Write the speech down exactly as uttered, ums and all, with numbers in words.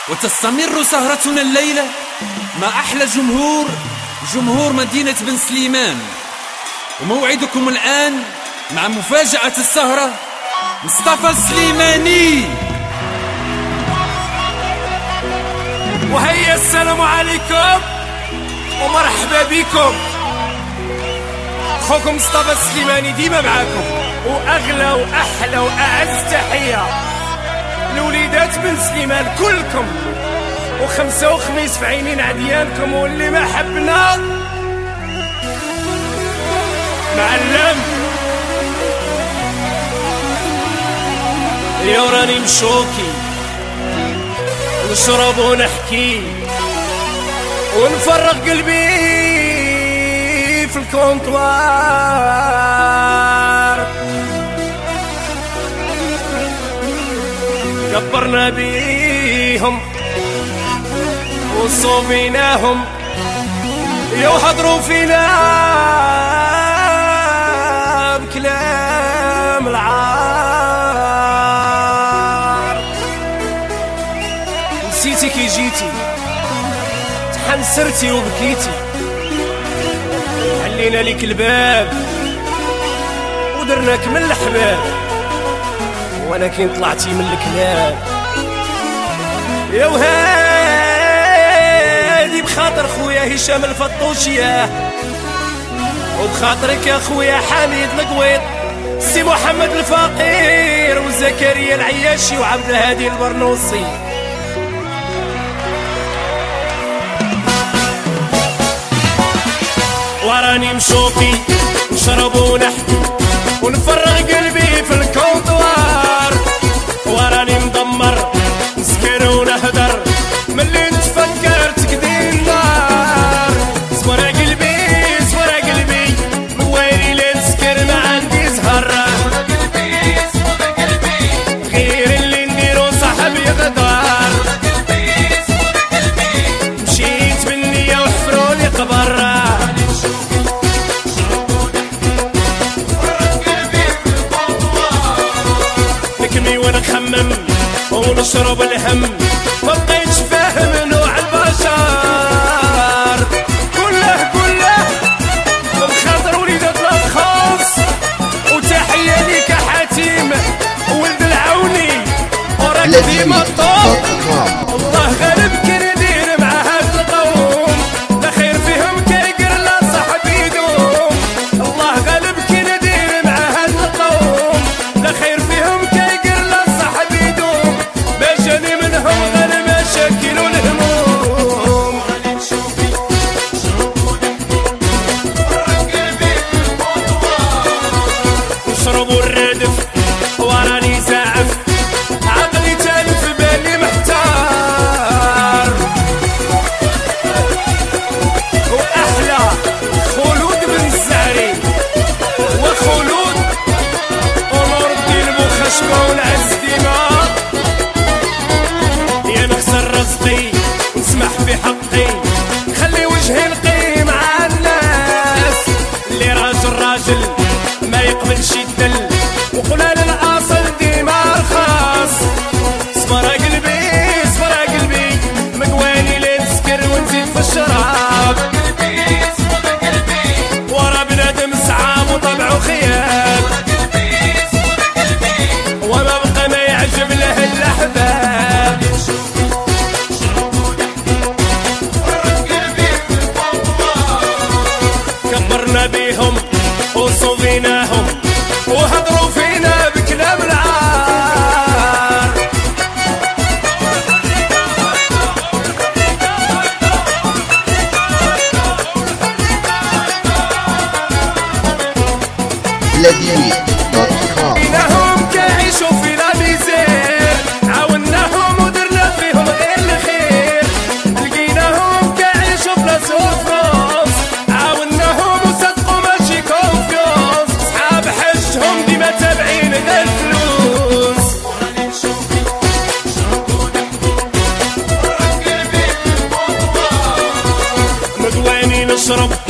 وتستمر سهرتنا الليلة مع أحلى جمهور جمهور مدينة بن سليمان. وموعدكم الآن مع مفاجأة السهرة مصطفى السليماني. وهيا السلام عليكم ومرحبا بكم. خوكم مصطفى السليماني ديما معاكم، واغلى واحلى واعز تحيه لوليدات بن سليمان كلكم، وخمسه وخميس في عينين عديانكم، واللي ما حبنا معلم. يا راني مشوكي نشرب ونحكي ونفرغ قلبي في الكونطوار. كبرنا بيهم وصوبيناهم يوحضروا فينا بكلام العار. نسيتي كي جيتي تحنسرتي وبكيتي، حلينا ليك الباب ودرناك من الحباب، وانا كين طلعتي من الكلاب. يا وهادي بخاطر خويا هشام الفطوشيه، وبخاطرك يا خويا حميد القويط، سي محمد الفقير، وزكريا العياشي، وعبد الهادي البرنوصي. وراني مشوقي نشرب ونحكي ونفرغ قلبي في الكونطوار، وراني مدمر نسكر ونهدر ملي نتفكر تكدي النار. صبر قلبي صبر قلبي موالي لا نسكر ما عندي زهر، صبر قلبي غير اللي نديرو صاحب يغدر. مشيت بالنية وحفرولي قبر، ونخمم ونشرب الهم، ما بقيتش فاهم نوع البشر. كله كله بخاطر وليدات الخاص، وتحية ليك حاتم ولد العوني وراك ديما الطوب. الله غالب كي ندير مع هاد القوم، لا خير فيهم كيقر لا صاحب يدوم. الله غالب كي ندير مع هاد القوم، لا خير فيهم كيقر لا صاحب يدوم. ما جاني منهم غير مشاكل والهموم. نشربوا الردف وراني زاعف، عقلي تالف بالي محتار. واحلى خلود بن الزعري وخلود ونور الدين بوخشبه ونعز ديما. يا نخسر رزقي ونسمح في حقي، خلي وجهي نقي مع الناس. اللي راجل راجل ما يقبلش يدل، وقلال الاصل ديما رخاص. صبر قلبي صبر قلبي مقواني لا نسكر ونزيد في الشراب. ورا بنادم صعاب وطبعه خياب، وما بقى ما يعجب له الاحباب. كبرنا بيهم وصوبيناهم وهضروا فينا بكلام العار. لديني دوت كوم. لقيناهم كيعيشوا في لا ميزير، عاوناهم ودرنا فيهم غير الخير. لقيناهم كيعيشوا بلا سفروس، عاوناهم وصدقوا ماشي كونفيوس. صحاب حجهم ديما تابعين غير الفلوس. مدواني نشرب